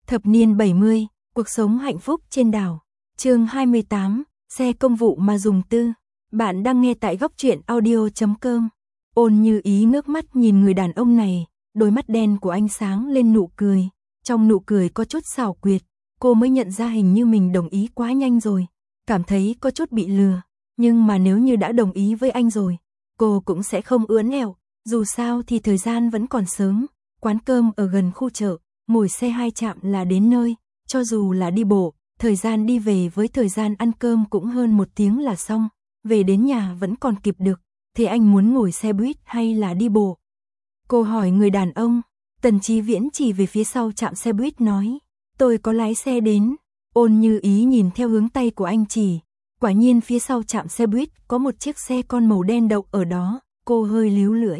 Thập niên 70, cuộc sống hạnh phúc trên đảo. Chương 28, xe công vụ mà dùng tư. Bạn đang nghe tại góc truyện audio.com. Ôn Như Ý ngước mắt nhìn người đàn ông này, đôi mắt đen của anh sáng lên nụ cười. Trong nụ cười có chút xảo quyệt, cô mới nhận ra hình như mình đồng ý quá nhanh rồi, cảm thấy có chút bị lừa. Nhưng mà nếu như đã đồng ý với anh rồi, cô cũng sẽ không ưỡn ẻo, dù sao thì thời gian vẫn còn sớm. Quán cơm ở gần khu chợ, ngồi xe 2 trạm là đến nơi, cho dù là đi bộ, thời gian đi về với thời gian ăn cơm cũng hơn 1 tiếng là xong, về đến nhà vẫn còn kịp được. Thế anh muốn ngồi xe buýt hay là đi bộ? Cô hỏi người đàn ông. Tần Chí Viễn chỉ về phía sau trạm xe buýt nói, tôi có lái xe đến. Ôn Như Ý nhìn theo hướng tay của anh chỉ, quả nhiên phía sau trạm xe buýt có một chiếc xe con màu đen đậu ở đó, cô hơi líu lưỡi.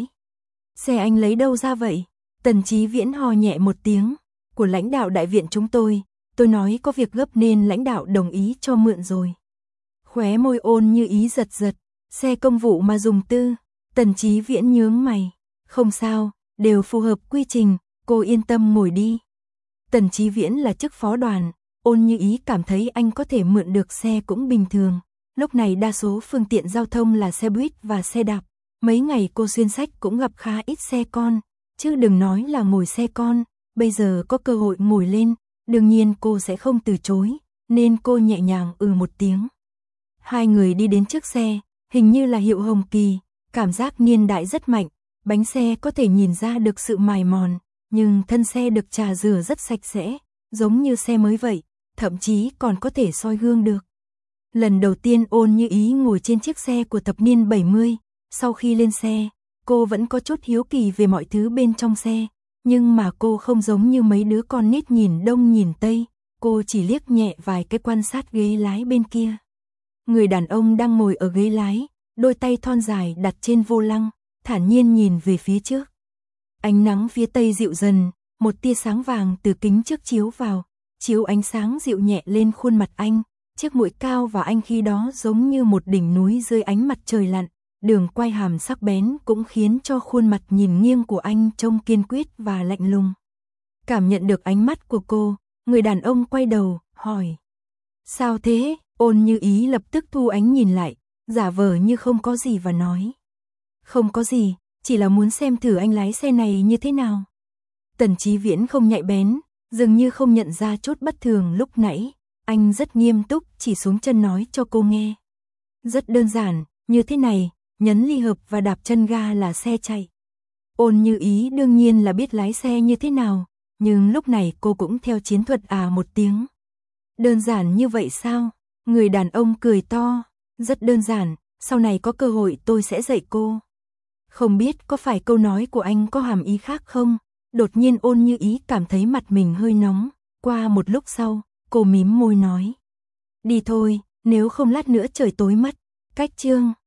Xe anh lấy đâu ra vậy? Tần Chí Viễn hò nhẹ một tiếng, của lãnh đạo đại viện chúng tôi nói có việc gấp nên lãnh đạo đồng ý cho mượn rồi. Khóe môi Ôn Như Ý giật giật, xe công vụ mà dùng tư. Tần Chí Viễn nhướng mày, không sao, đều phù hợp quy trình, cô yên tâm ngồi đi. Tần Chí Viễn là chức phó đoàn, Ôn Như Ý cảm thấy anh có thể mượn được xe cũng bình thường. Lúc này đa số phương tiện giao thông là xe buýt và xe đạp. Mấy ngày cô xuyên sách cũng gặp khá ít xe con, chứ đừng nói là ngồi xe con. Bây giờ có cơ hội ngồi lên, đương nhiên cô sẽ không từ chối, nên cô nhẹ nhàng một tiếng. Hai người đi đến trước xe, hình như là hiệu Hồng Kỳ, cảm giác niên đại rất mạnh, bánh xe có thể nhìn ra được sự mài mòn, nhưng thân xe được chà rửa rất sạch sẽ, giống như xe mới vậy, thậm chí còn có thể soi gương được. Lần đầu tiên Ôn Như Ý ngồi trên chiếc xe của thập niên 70, sau khi lên xe, cô vẫn có chút hiếu kỳ về mọi thứ bên trong xe, nhưng mà cô không giống như mấy đứa con nít nhìn đông nhìn tây, cô chỉ liếc nhẹ vài cái quan sát ghế lái bên kia. Người đàn ông đang ngồi ở ghế lái, đôi tay thon dài đặt trên vô lăng, thản nhiên nhìn về phía trước. Ánh nắng phía tây dịu dần, một tia sáng vàng từ kính trước chiếu vào, chiếu ánh sáng dịu nhẹ lên khuôn mặt anh, chiếc mũi cao và anh khi đó giống như một đỉnh núi dưới ánh mặt trời lặn, đường quay hàm sắc bén cũng khiến cho khuôn mặt nhìn nghiêng của anh trông kiên quyết và lạnh lùng. Cảm nhận được ánh mắt của cô, người đàn ông quay đầu, hỏi. Sao thế? Ôn Như Ý lập tức thu ánh nhìn lại, giả vờ như không có gì và nói. Không có gì, chỉ là muốn xem thử anh lái xe này như thế nào. Tần Chí Viễn không nhạy bén, dường như không nhận ra chút bất thường lúc nãy, anh rất nghiêm túc chỉ xuống chân nói cho cô nghe. Rất đơn giản, như thế này, nhấn ly hợp và đạp chân ga là xe chạy. Ôn Như Ý đương nhiên là biết lái xe như thế nào, nhưng lúc này cô cũng theo chiến thuật một tiếng. Đơn giản như vậy sao? Người đàn ông cười to, rất đơn giản, sau này có cơ hội tôi sẽ dạy cô. Không biết có phải câu nói của anh có hàm ý khác không? Đột nhiên Ôn Như Ý cảm thấy mặt mình hơi nóng, qua một lúc sau, cô mím môi nói. Đi thôi, nếu không lát nữa trời tối mất. Cách chương